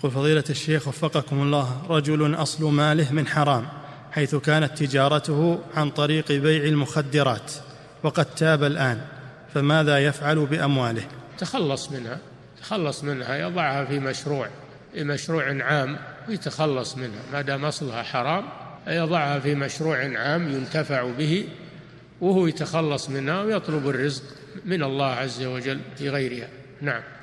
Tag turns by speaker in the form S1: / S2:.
S1: يقول فضيلة الشيخ وفقكم الله، رجل أصل ماله من حرام حيث كانت تجارته عن طريق بيع المخدرات وقد تاب الآن، فماذا يفعل بأمواله؟
S2: تخلص منها، يضعها في مشروع عام ويتخلص منها، ما دام أصلها حرام يضعها في مشروع عام ينتفع به، وهو يتخلص منها ويطلب الرزق من الله عز وجل في غيرها. نعم.